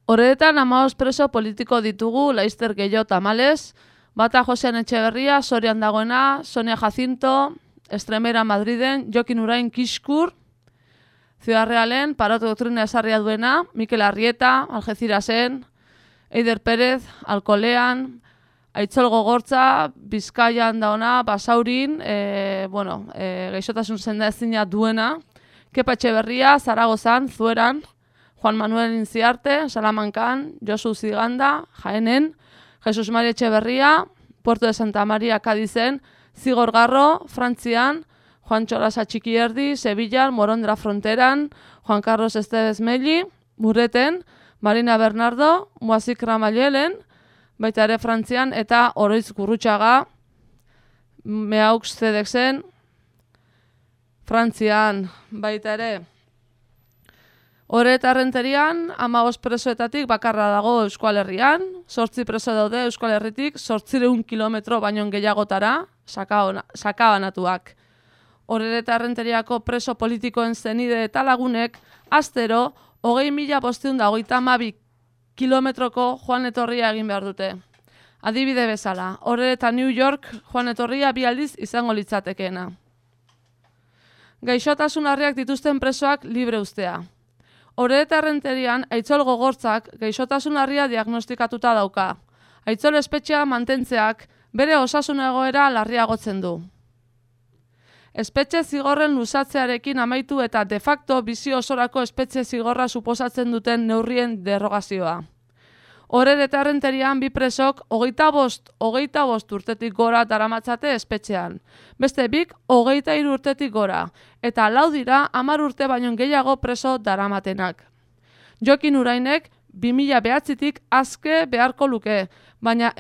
Horretan 15 preso politiko ditugu, Laizter Gehiago Tamales, bata Josean Etxeberria, Sorian dagoena, Sonia Jacinto, Estremera Madriden, Jokin Urain Kiskur, Ciudad Realen, Parot Doktrina esarria duena, Mikel Arrieta, Algecirasen, Eider Pérez, Alkolean, Aitzol Gogortza, Bizkaian daona, Basaurin, gaixotasun sendaezina duena, Kepa Etxeberria, Zaragozan, Zueran, Juan Manuel Inziarte, Salamancan, Josu Ziganda, Jaenen, Jesus Maria Etxeberria, Puerto de Santa Maria, Cadizen, Zigor Garro, Frantzian, Juan Txolasa Txikierdi, Sevillan, Morondra Fronteran, Juan Carlos Estevez Melli, Mureten, Marina Bernardo, Moazik Ramayelen, baita ere Frantzian, eta Oroitz Gurrutxaga, Meaux Zedexen, Frantzian, baita ere. Horret Arrenterian, 15 presoetatik bakarra dago Euskal Herrian, 8 preso daude Euskal Herritik, 800 kilometro baino gehiagotara, sakabanatuak. Horret Arrenteriako preso politikoen zenide eta lagunek, astero, 20.522 kilometroko joan etorria egin behar dute. Adibide bezala, Horret eta New York joan etorria 2 aldiz izango litzatekeena. Gaixotasun larriak dituzten presoak libre uztea. Horret Arrenterian, Aitzol Gogortzak gaixotasun larria diagnostikatuta dauka. Aitzol espetxea mantentzeak bere osasun egoera larriagotzen du. Espetxe zigorren luzatzearekin amaitu eta de facto bizi osorako espetxe zigorra suposatzen duten neurrien derogazioa. Horret eta Arrenterian 2 presok 25 urtetik gora daramatzate espetxean. Beste 2 23 urtetik gora, eta 4 dira 10 urte baino gehiago preso daramatenak. Jokin Urainek 2009tik azke beharko luke, baina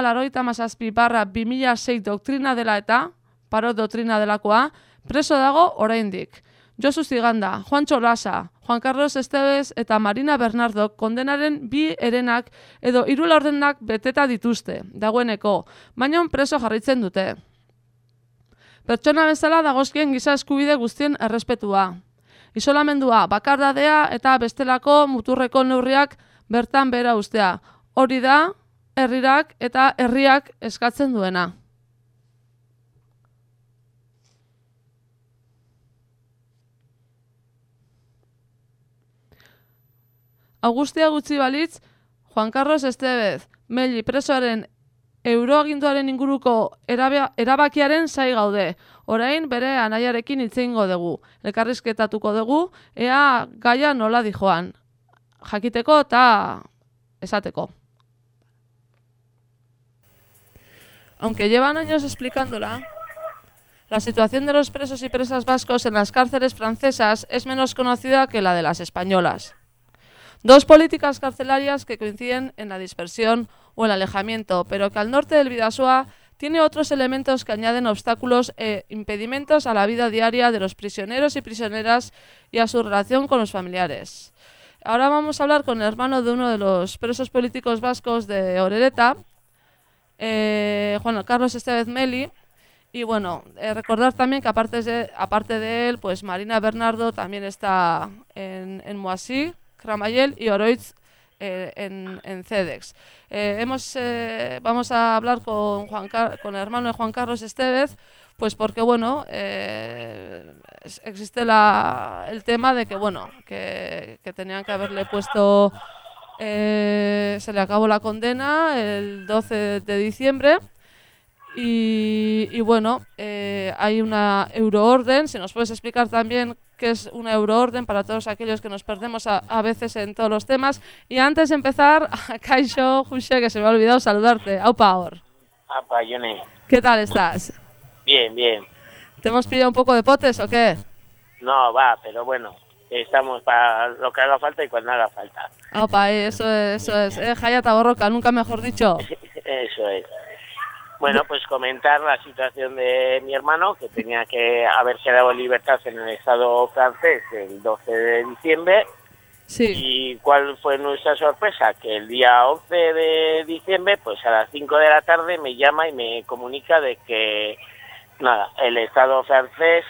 187/2006 doktrina dela eta, Parot doktrina delakoa, preso dago oraindik. Josu Ziganda, Juan Txolasa, Juan Carlos Estevez eta Marina Bernardo kondenaren 2 herenak edo 3 laurdenak beteta dituzte, dagoeneko, baina preso jarraitzen dute. Pertsona bezala dagozkien giza eskubide guztien errespetua. Isolamendua, bakardadea eta bestelako muturreko neurriak bertan behera ustea. Hori da, herrirak eta herriak eskatzen duena. Augustia gutxi balitz, Juan Carlos Estevez Melli presoaren euroaginduaren inguruko erabakiaren zai gaude. Orain bere anaiarekin hitz egingo dugu. Elkarrizketatuko dugu, ea gaia nola dijoan. Jakiteko eta esateko. Aunque llevan años explicándola, la situación de los presos y presas vascos en las cárceles francesas es menos conocida que la de las españolas. 2 políticas carcelarias que coinciden en la dispersión o el alejamiento, pero que al norte del Bidasoa tiene otros elementos que añaden obstáculos e impedimentos a la vida diaria de los prisioneros y prisioneras y a su relación con los familiares. Ahora vamos a hablar con el hermano de uno de los presos políticos vascos de Orereta, Juan Carlos Estevez Melli, y bueno, recordar también que aparte de él, pues Marina Bernardo también está en Moisí, Cramayel y Oroitz en Cedex. Vamos a hablar con el hermano de Juan Carlos Estevez, pues porque bueno, existe el tema de que bueno, que tenían que haberle puesto, se le acabó la condena el 12 de diciembre. Y bueno, hay una euroorden. Si nos puedes explicar también qué es una euroorden para todos aquellos que nos perdemos a veces en todos los temas. Y antes de empezar, Kaixo, Juxe, que se me ha olvidado saludarte. Aupa, Or. Aupa, Yone. ¿Qué tal estás? Bien, bien. ¿Te hemos pillado un poco de potes o qué? No, va, pero bueno, estamos para lo que haga falta y cuando haga falta. Aupa, eso es. Jayata Borroca, nunca mejor dicho. Eso es. Bueno, pues comentar la situación de mi hermano, que tenía que haber quedado en libertad en el Estado francés el 12 de diciembre. Sí. ¿Y cuál fue nuestra sorpresa? Que el día 11 de diciembre, pues a las 5 de la tarde, me llama y me comunica de que, nada, el Estado francés,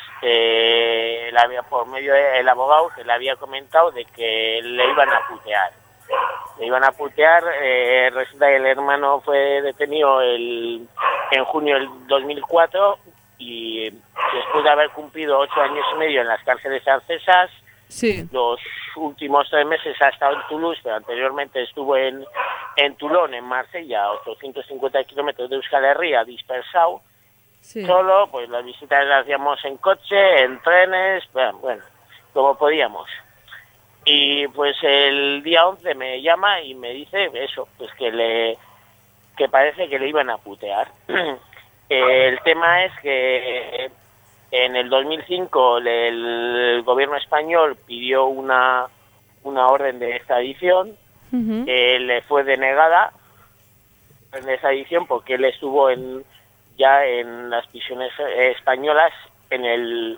por medio del abogado, se le había comentado de que le iban a putear. le iban a putear. Resulta que el hermano fue detenido en junio del 2004 y después de haber cumplido 8 años y medio en las cárceles francesas, Sí. los últimos 3 meses ha estado en Toulouse, pero anteriormente estuvo en Toulon, en Marsella, a 850 kilómetros de Euskal Herria, dispersado. Sí. Solo, pues las visitas las hacíamos en coche, en trenes, bueno, como podíamos. Y pues el día 11 me llama y me dice eso, pues que parece que le iban a putear. El tema es que en el 2005 el gobierno español pidió una orden de extradición, Ujú. le fue denegada en esa edición porque él estuvo ya en las prisiones españolas del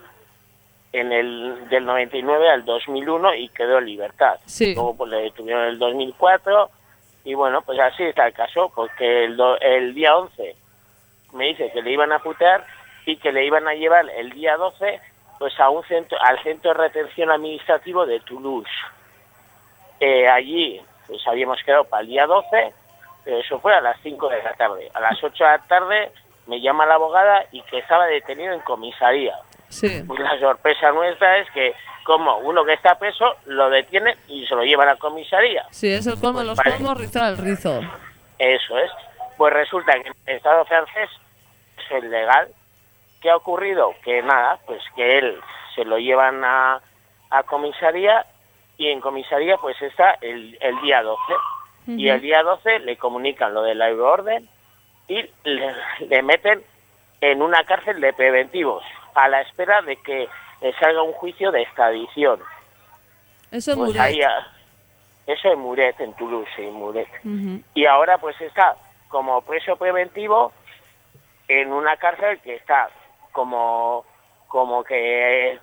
99 al 2001 y quedó en libertad. Sí. Luego pues le detuvieron en el 2004 y bueno, pues así está el caso, porque el día 11 me dice que le iban a putear y que le iban a llevar el día 12 pues a al centro de retención administrativo de Toulouse. Allí pues habíamos quedado para el día 12, pero eso fue a las 5 de la tarde. A las 8 de la tarde me llama la abogada y que estaba detenido en comisaría. Sí. Pues la sorpresa nuestra es que como uno que está preso lo detienen y se lo llevan a comisaría. Sí, es el colmo de los colmos, rizar el rizo. Eso es. Pues resulta que en el Estado francés es ilegal. ¿Qué ha ocurrido? Que nada, pues que él se lo llevan a comisaría y en comisaría pues está el día 12. Uh-huh. Y el día 12 le comunican lo de la euroorden y le meten en una cárcel de preventivos a la espera de que salga un juicio de extradición. Eso es pues Muret. ahí, eso en Muret, en Toulouse, en Muret. Uh-huh. Y ahora pues está como preso preventivo en una cárcel que está como que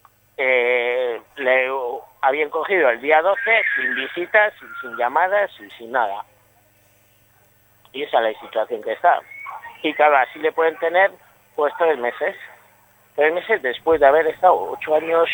le habían cogido el día 12 sin visitas, sin llamadas y sin nada. Y esa es la situación que está. Y claro, así le pueden tener pues 3 meses. 3 meses después de haber estado 8 años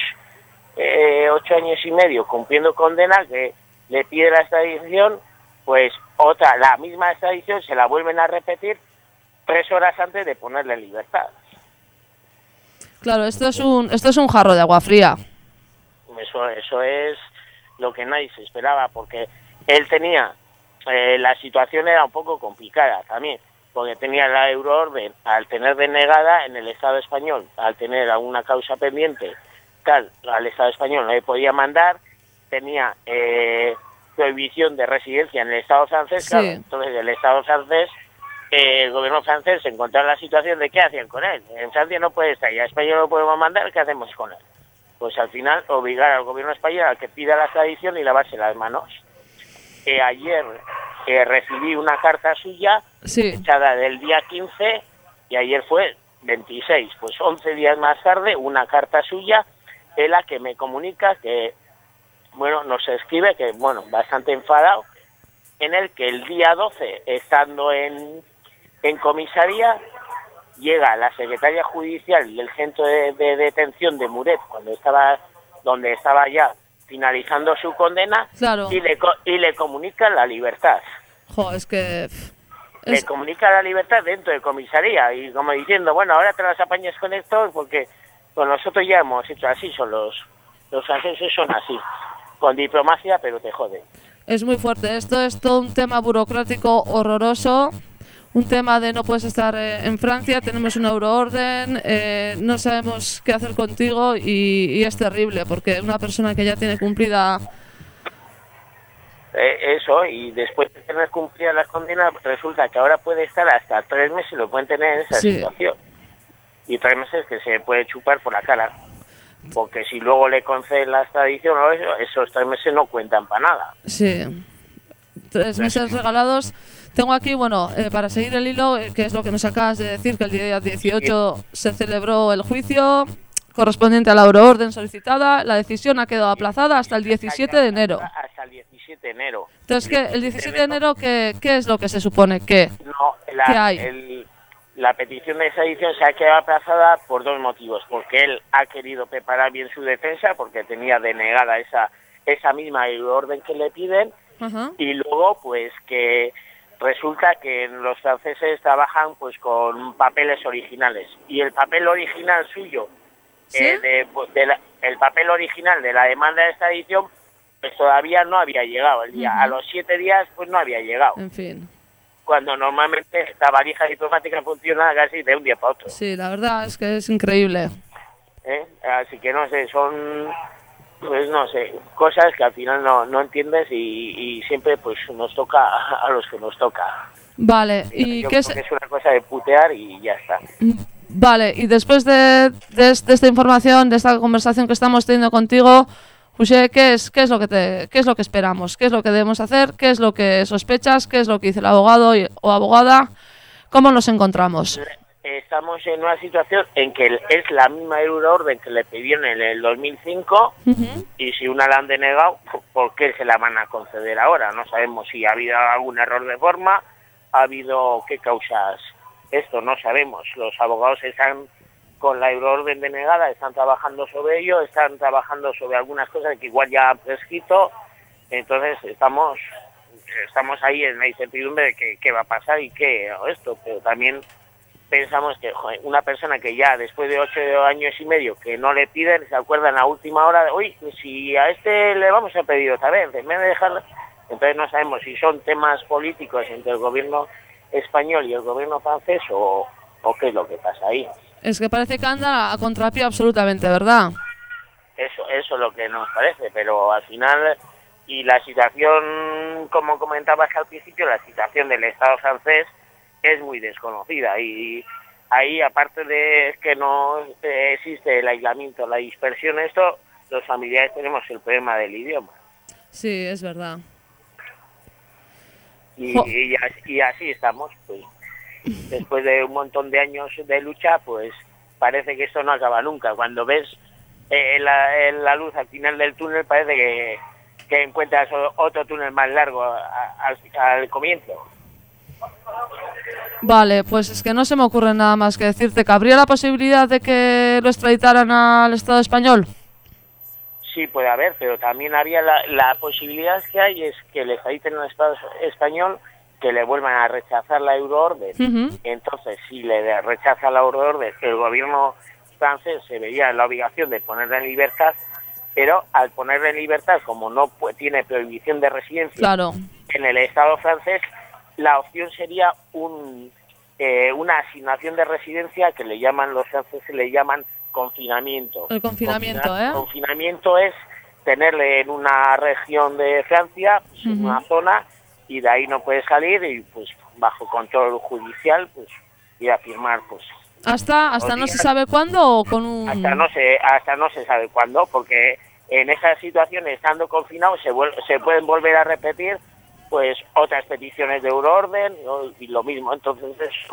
y medio cumpliendo condena, que le pide la extradición, pues la misma extradición se la vuelven a repetir 3 horas antes de ponerle en libertad. Claro, esto es un jarro de agua fría. Eso es lo que nadie se esperaba, porque él tenía, la situación era un poco complicada también, porque tenía la euroorden, al tener denegada en el Estado español, al tener alguna causa pendiente, al Estado español no le podía mandar, tenía prohibición de residencia en el Estado francés, Sí. claro, entonces el Estado francés, el gobierno francés se encontraba en la situación de qué hacían con él. En Francia no puede estar y a España no lo podemos mandar, ¿qué hacemos con él? Pues al final obligar al gobierno español a que pida la extradición y lavarse las manos. Ayer recibí una carta suya, Sí. echada del día 15 y ayer fue 26, pues 11 días más tarde una carta suya en la que me comunica que, bueno, nos escribe que, bueno, bastante enfadado, en el que el día 12, estando en comisaría, llega la secretaria judicial del centro de detención de Muret, donde estaba ya finalizando su condena, Claro. y le comunica la libertad. Jo, es que... Le comunica la libertad dentro de comisaría y como diciendo, bueno, ahora te las apañas con esto porque pues nosotros ya hemos hecho así, son los franceses son así, con diplomacia, pero te joden. Es muy fuerte. Esto es todo un tema burocrático horroroso. Un tema de no puedes estar en Francia, tenemos una euroorden, no sabemos qué hacer contigo y es terrible porque una persona que ya tiene cumplida... Eso, y después de tener cumplidas las condenas, resulta que ahora puede estar hasta 3 meses y lo pueden tener en esa Sí. situación. Y 3 meses que se puede chupar por la cara. Porque si luego le conceden la extradición o eso, esos 3 meses no cuentan para nada. Sí, 3 meses regalados. Tengo aquí, bueno, para seguir el hilo, que es lo que nos acabas de decir, que el día 18 se celebró el juicio correspondiente a la euroorden solicitada. La decisión ha quedado aplazada hasta el 17 de enero. Hasta el 17 de enero. Entonces, ¿qué? ¿El 17 de enero qué es lo que se supone? ¿Qué? No, ¿Qué hay? la petición de extradición se ha quedado aplazada por 2 motivos. Porque él ha querido preparar bien su defensa, porque tenía denegada esa misma orden que le piden, Ajá. Y luego, pues que resulta que los franceses trabajan pues con papeles originales. Y el papel original suyo, ¿Sí? el papel original de la demanda de extradición, pues todavía no había llegado el día. A los 7 días, pues no había llegado. En fin. Cuando normalmente esta valija diplomática funciona casi de un día para otro. Sí, la verdad es que es increíble. Así que no sé, son, pues no sé, cosas que al final no entiendes y siempre pues nos toca a los que nos toca. Vale, ¿y Yo qué creo que es una cosa de putear y ya está. Vale, y después de esta información, de esta conversación que estamos teniendo contigo, José, ¿qué es lo qué es lo que esperamos? ¿Qué es lo que debemos hacer? ¿Qué es lo que sospechas? ¿Qué es lo que dice el abogado o abogada? ¿Cómo nos encontramos? Estamos en una situación en que es la misma euroorden que le pidieron en el 2005 y si una la han denegado, ¿por qué se la van a conceder ahora? No sabemos si ha habido algún error de forma, ha habido qué causas, esto no sabemos. Los abogados están con la euroorden denegada, están trabajando sobre ello, están trabajando sobre algunas cosas que igual ya han prescrito, entonces estamos ahí en la incertidumbre de qué va a pasar y qué esto, pero también pensamos que una persona que ya después de 8 años y medio que no le piden, se acuerdan a última hora de, uy, si a este le vamos a pedir otra vez, en vez de dejarlo, entonces no sabemos si son temas políticos entre el gobierno español y el gobierno francés o qué es lo que pasa ahí. Es que parece que anda a contrapié absolutamente, ¿verdad? Eso es lo que nos parece, pero al final, y la situación, como comentabas al principio, la situación del Estado francés es muy desconocida y ahí, aparte de que no existe el aislamiento, la dispersión, esto, los familiares tenemos el problema del idioma. Sí, es verdad. Y así estamos, pues. Después de un montón de años de lucha, pues parece que esto no acaba nunca. Cuando ves la luz al final del túnel, parece que encuentras otro túnel más largo al comienzo. Vale, pues es que no se me ocurre nada más que decirte. ¿Cabría la posibilidad de que lo extraditaran al Estado español? Sí, puede haber, pero también había la posibilidad que hay es que le extraditen al Estado español, que le vuelvan a rechazar la euroorden. Entonces, si le rechaza la euroorden, el gobierno francés se vería en la obligación de ponerle en libertad, pero al ponerle en libertad, como no tiene prohibición de residencia Claro. en el Estado francés, la opción sería una asignación de residencia que le llaman los franceses, le llaman confinamiento. El confinamiento, Confinamiento es tenerle en una región de Francia, pues, en una zona, y de ahí no puede salir y pues bajo control judicial pues ir a firmar pues hasta no se sabe cuándo o con un hasta no se sabe cuándo, porque en esas situaciones, estando confinados, se pueden volver a repetir pues otras peticiones de euroorden y lo mismo. Entonces es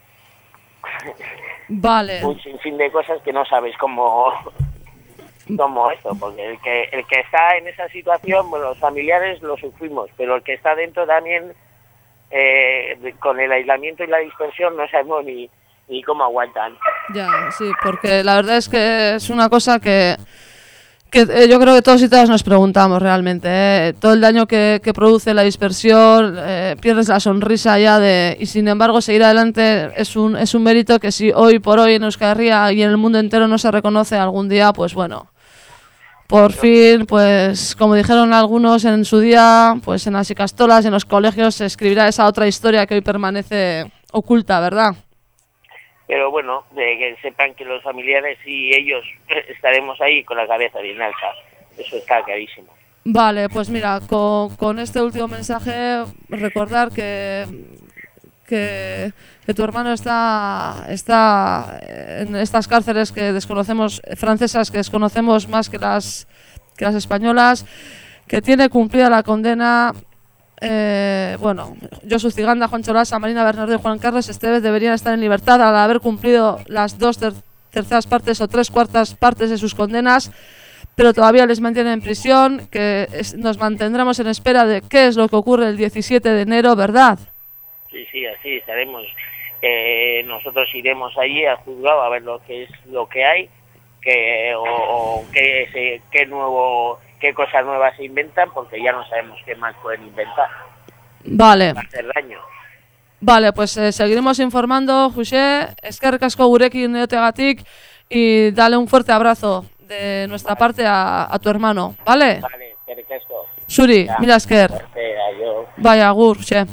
un sinfín de cosas que no sabes cómo esto, porque el que está en esa situación, bueno, los familiares lo sufrimos, pero el que está dentro también, con el aislamiento y la dispersión, no sabemos ni cómo aguantan. Ya, sí, porque la verdad es que es una cosa que yo creo que todos y todas nos preguntamos realmente, todo el daño que produce la dispersión, pierdes la sonrisa ya y sin embargo seguir adelante es un mérito que si hoy por hoy en Euskal Herria y en el mundo entero no se reconoce algún día, pues bueno, por fin, pues como dijeron algunos en su día, pues en las icastolas, en los colegios se escribirá esa otra historia que hoy permanece oculta, ¿verdad? Pero bueno, de que sepan que los familiares y ellos estaremos ahí con la cabeza bien alta. Eso está clarísimo. Vale, pues mira, con este último mensaje, recordar que tu hermano está en estas cárceles que desconocemos, francesas, que desconocemos más que las españolas, que tiene cumplida la condena. Bueno, Josu Ziganda, Juan Cholasa, Marina Bernardo y Juan Carlos Esteves deberían estar en libertad al haber cumplido las 2/3 partes o 3/4 partes de sus condenas, pero todavía les mantienen en prisión, nos mantendremos en espera de qué es lo que ocurre el 17 de enero, ¿verdad? Sí, así estaremos. Nosotros iremos allí al juzgado a ver lo que hay, qué nuevo qué cosas nuevas se inventan, porque ya no sabemos qué más pueden inventar. Vale. Para hacer daño. Vale, pues seguiremos informando, José. Eskerrik asko gurekin egoteagatik y dale un fuerte abrazo de nuestra parte a tu hermano, ¿vale? Vale, eskerrik asko. Zuri, mila esker. Suerte, aio. Bai, agur, José.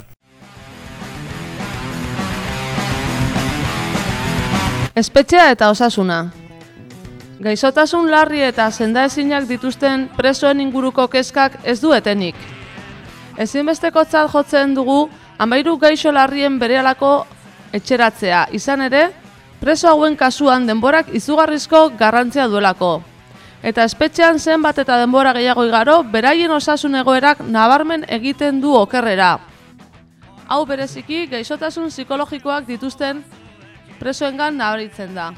Espetxea eta osasuna. Gaixotasun larri eta sendaezinak dituzten presoen inguruko kezkak ez du etenik. Ezinbestekotzat jotzen dugu 13 gaixo larrien berehalako etxeratzea, izan ere, preso hauen kasuan denborak izugarrizko garrantzia duelako. Eta espetxean zenbat eta denbora gehiago igaro, beraien osasun egoerak nabarmen egiten du okerrera. Hau bereziki gaixotasun psikologikoak dituzten presoengan nabaritzen da.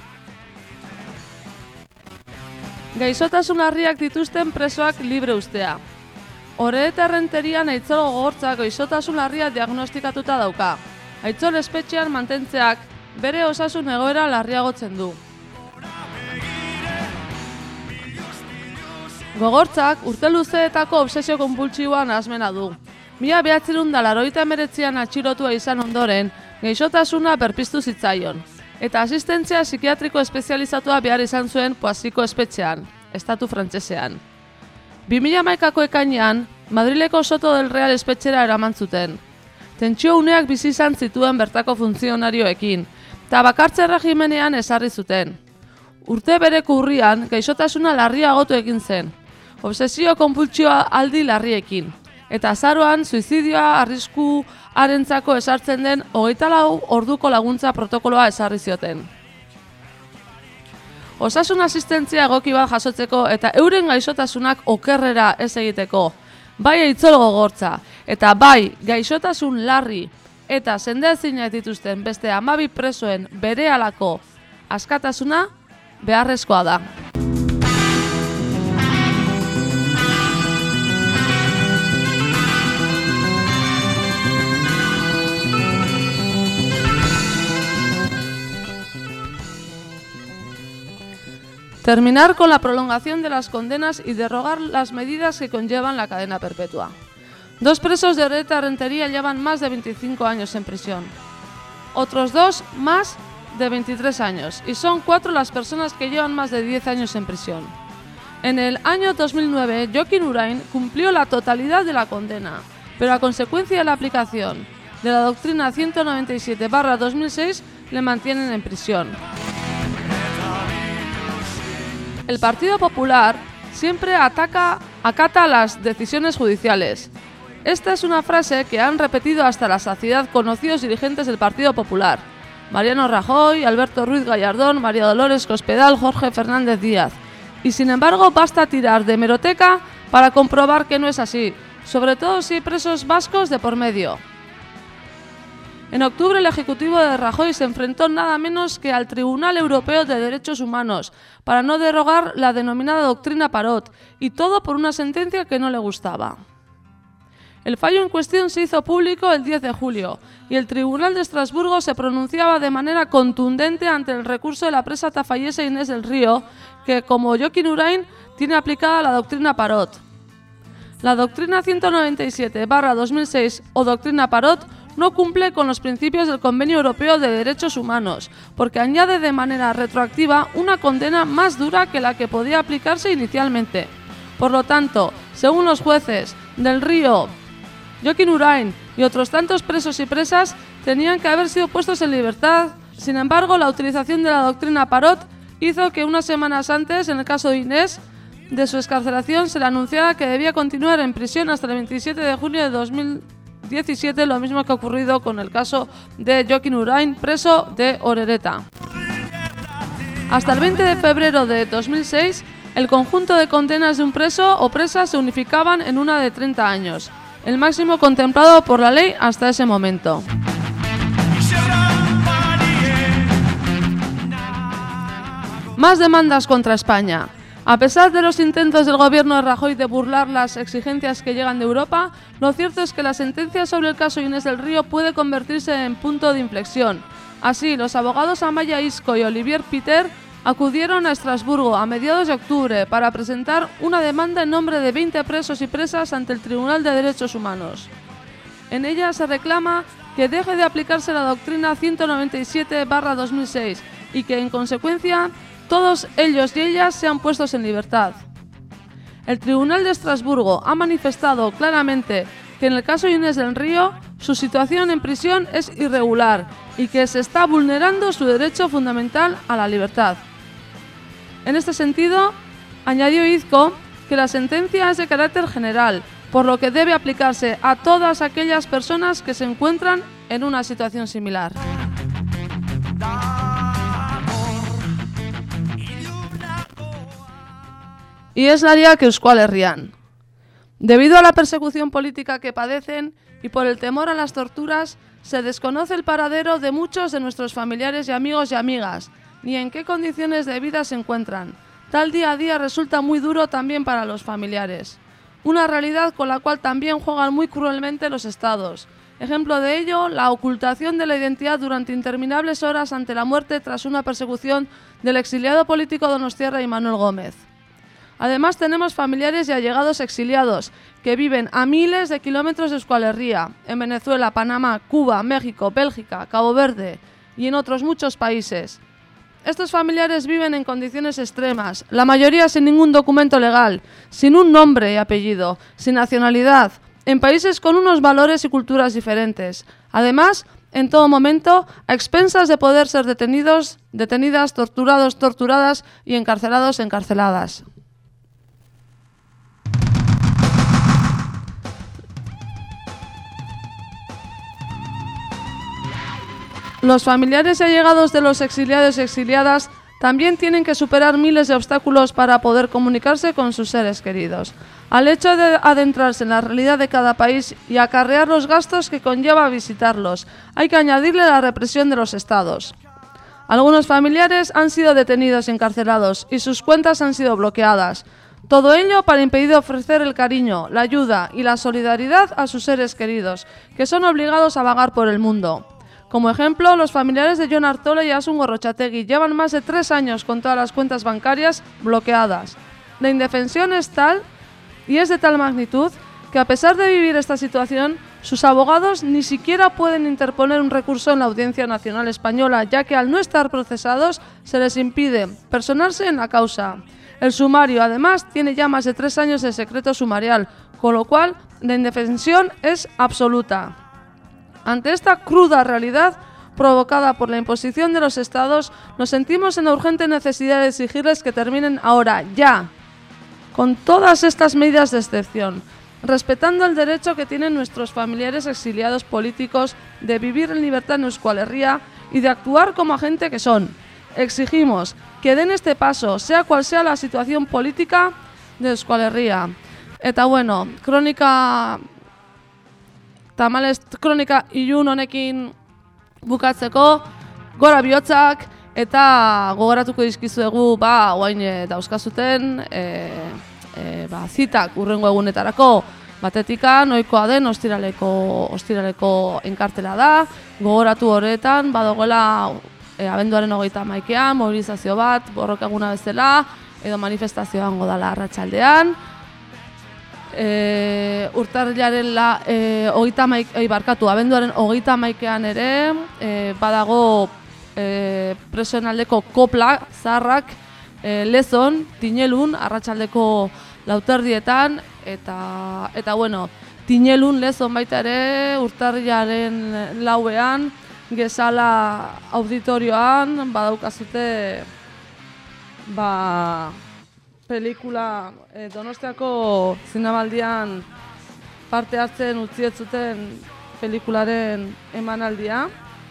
Gaixotasun larriak dituzten presoak libre ustea. Orereta Errenterian Aitzol Gogortzak gaixotasun larria diagnostikatuta dauka. Aitzol espetxean mantentzeak bere osasun egoera larriagotzen du. Gogortzak urte luzeetako obsesio konpultsiboa nahasmena du. 1989an atxilotua izan ondoren, gaixotasuna berpiztu zitzaion, eta asistentzia psikiatriko espezializatua behar izan zuen Poaziko espetxean, estatu frantsesean. 2011ko ekainean, Madrileko Soto del Real espetxera eraman zuten. Tentsio uneak bizi izan zituen bertako funtzionarioekin, eta bakartze regimenean ezarri zuten. Urte bereko urrian, gaixotasuna larriagotu egin zen, obsesio konpultsioa aldi larriekin, eta azaroan suizidioa arriskuarentzako esartzen den 24 orduko laguntza protokoloa ezarri zioten. Osasun asistentzia egoki bat jasotzeko eta euren gaixotasunak okerrera ez egiteko, bai Aitzol Gogortza eta bai gaixotasun larri eta sendaezinak dituzten beste 12 presoen berehalako askatasuna beharrezkoa da. Terminar con la prolongación de las condenas y derogar las medidas que conllevan la cadena perpetua. 2 presos de Orereta Errenteria llevan más de 25 años en prisión. Otros 2 más de 23 años y son 4 las personas que llevan más de 10 años en prisión. En el año 2009, Jokin Urain cumplió la totalidad de la condena, pero a consecuencia de la aplicación de la doctrina 197/2006 le mantienen en prisión. El Partido Popular siempre acata las decisiones judiciales. Esta es una frase que han repetido hasta la saciedad conocidos dirigentes del Partido Popular: Mariano Rajoy, Alberto Ruiz Gallardón, María Dolores Cospedal, Jorge Fernández Díaz. Y sin embargo basta tirar de hemeroteca para comprobar que no es así, sobre todo si hay presos vascos de por medio. En octubre el Ejecutivo de Rajoy se enfrentó nada menos que al Tribunal Europeo de Derechos Humanos para no derogar la denominada doctrina Parot, y todo por una sentencia que no le gustaba. El fallo en cuestión se hizo público el 10 de julio y el Tribunal de Estrasburgo se pronunciaba de manera contundente ante el recurso de la presa tafallesa Inés del Río, que, como Jokin Urain, tiene aplicada la doctrina Parot. La doctrina 197/2006 o doctrina Parot no cumple con los principios del Convenio Europeo de Derechos Humanos, porque añade de manera retroactiva una condena más dura que la que podía aplicarse inicialmente. Por lo tanto, según los jueces del Río, Jokin Urain y otros tantos presos y presas tenían que haber sido puestos en libertad. Sin embargo, la utilización de la doctrina Parot hizo que unas semanas antes, en el caso de Inés, de su excarcelación, se le anunciara que debía continuar en prisión hasta el 27 de junio de 2017, lo mismo que ha ocurrido con el caso de Jokin Urain, preso de Orereta. Hasta el 20 de febrero de 2006, el conjunto de condenas de un preso o presa se unificaban en una de 30 años, el máximo contemplado por la ley hasta ese momento. Más demandas contra España. A pesar de los intentos del gobierno de Rajoy de burlar las exigencias que llegan de Europa, lo cierto es que la sentencia sobre el caso Inés del Río puede convertirse en punto de inflexión. Así, los abogados Amaya Isco y Olivier Piter acudieron a Estrasburgo a mediados de octubre para presentar una demanda en nombre de 20 presos y presas ante el Tribunal de Derechos Humanos. En ella se reclama que deje de aplicarse la doctrina 197/2006 y que, en consecuencia, todos ellos y ellas sean puestos en libertad. El Tribunal de Estrasburgo ha manifestado claramente que en el caso de Inés del Río, su situación en prisión es irregular y que se está vulnerando su derecho fundamental a la libertad. En este sentido, añadió Izco que la sentencia es de carácter general, por lo que debe aplicarse a todas aquellas personas que se encuentran en una situación similar. Iheslariak Euskal Herrian. Debido a la persecución política que padecen y por el temor a las torturas, se desconoce el paradero de muchos de nuestros familiares y amigos y amigas, ni en qué condiciones de vida se encuentran. Tal día a día resulta muy duro también para los familiares. Una realidad con la cual también juegan muy cruelmente los estados. Ejemplo de ello, la ocultación de la identidad durante interminables horas ante la muerte tras una persecución del exiliado político donostiarra Manuel Gómez. Además, tenemos familiares y allegados exiliados que viven a miles de kilómetros de Euskal Herria, en Venezuela, Panamá, Cuba, México, Bélgica, Cabo Verde y en otros muchos países. Estos familiares viven en condiciones extremas, la mayoría sin ningún documento legal, sin un nombre y apellido, sin nacionalidad, en países con unos valores y culturas diferentes. Además, en todo momento, a expensas de poder ser detenidos, detenidas, torturados, torturadas y encarcelados, encarceladas. Los familiares y allegados de los exiliados y exiliadas también tienen que superar miles de obstáculos para poder comunicarse con sus seres queridos. Al hecho de adentrarse en la realidad de cada país y acarrear los gastos que conlleva visitarlos, hay que añadirle la represión de los estados. Algunos familiares han sido detenidos y encarcelados y sus cuentas han sido bloqueadas. Todo ello para impedir ofrecer el cariño, la ayuda y la solidaridad a sus seres queridos, que son obligados a vagar por el mundo. Como ejemplo, los familiares de Jon Artola y Asun Gorrotxategi llevan más de 3 años con todas las cuentas bancarias bloqueadas. La indefensión es tal y es de tal magnitud que, a pesar de vivir esta situación, sus abogados ni siquiera pueden interponer un recurso en la Audiencia Nacional Española, ya que al no estar procesados se les impide personarse en la causa. El sumario, además, tiene ya más de 3 años de secreto sumarial, con lo cual la indefensión es absoluta. Ante esta cruda realidad provocada por la imposición de los estados, nos sentimos en la urgente necesidad de exigirles que terminen ahora, ya, con todas estas medidas de excepción, respetando el derecho que tienen nuestros familiares exiliados políticos de vivir en libertad en Euskal Herria y de actuar como agente que son. Exigimos que den este paso, sea cual sea la situación política de Euskal Herria. Eta bueno, Tamalez kronika ilun honekin bukatzeko, gora bihotzak, eta gogoratuko dizkizuegu orain dauzkazuten zitak hurrengo egunetarako. Batetikan ohikoa den ostiraleko enkartela da, gogoratu horretan badagoela abenduaren 31ean mobilizazio bat, borroka eguna bezala, edo manifestazioa egongo dela arratsaldean. Abenduaren 31ean ere badago presoen aldeko kopla zaharrak Lezon, Tinelun, arratsaldeko 4:00 eta bueno, Tinelun Lezon baita ere urtarrilaren 4ean Gezala auditorioan badaukazute pelikula Donostiako zinemaldian parte hartzen utzi ez zuten pelikularen emanaldia.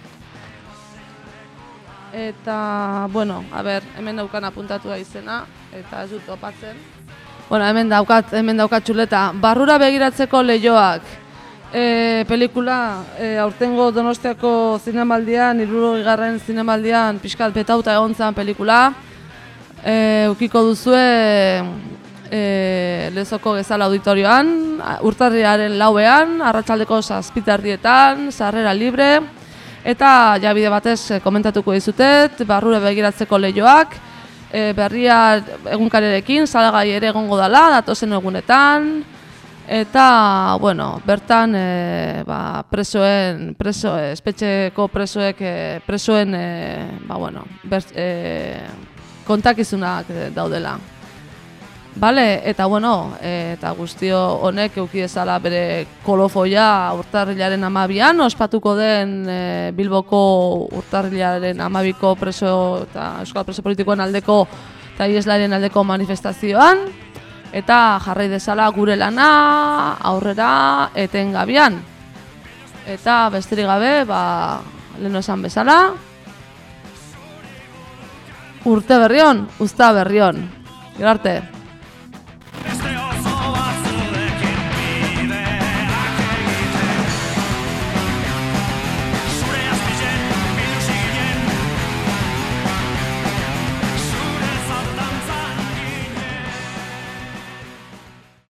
Eta, bueno, hemen daukan apuntatua izena, eta ez dut topatzen. Bueno, hemen daukat txuleta. Barrura begiratzeko leihoak. Pelikula, aurtengo Donostiako zinemaldian, 60. zinemaldian, pixkat betauta egon zen pelikula. Ukiko duzue Lezoko Gezala auditorioan, urtarriaren 4ean, arratsaldeko 7:00, sarrera libre. Eta ja bide batez komentatuko dizutet, barrura begiratzeko leihoak, berria egunkarerekin, salgai ere egongo dela, datozen egunetan, eta, bueno, bertan espetxeko presoen kontakizunak daudela. Bale, eta bueno, eta guztio honek euki dezala bere kolofoia urtarrilaren 12an, ospatuko den Bilboko urtarrilaren 12ko preso eta euskal preso politikoen aldeko eta ieslarien aldeko manifestazioan, eta jarrai dezala gure lana aurrera etengabean. Eta besterik gabe, lehen esan bezala, urte berrion, uzta berrion. Gero arte.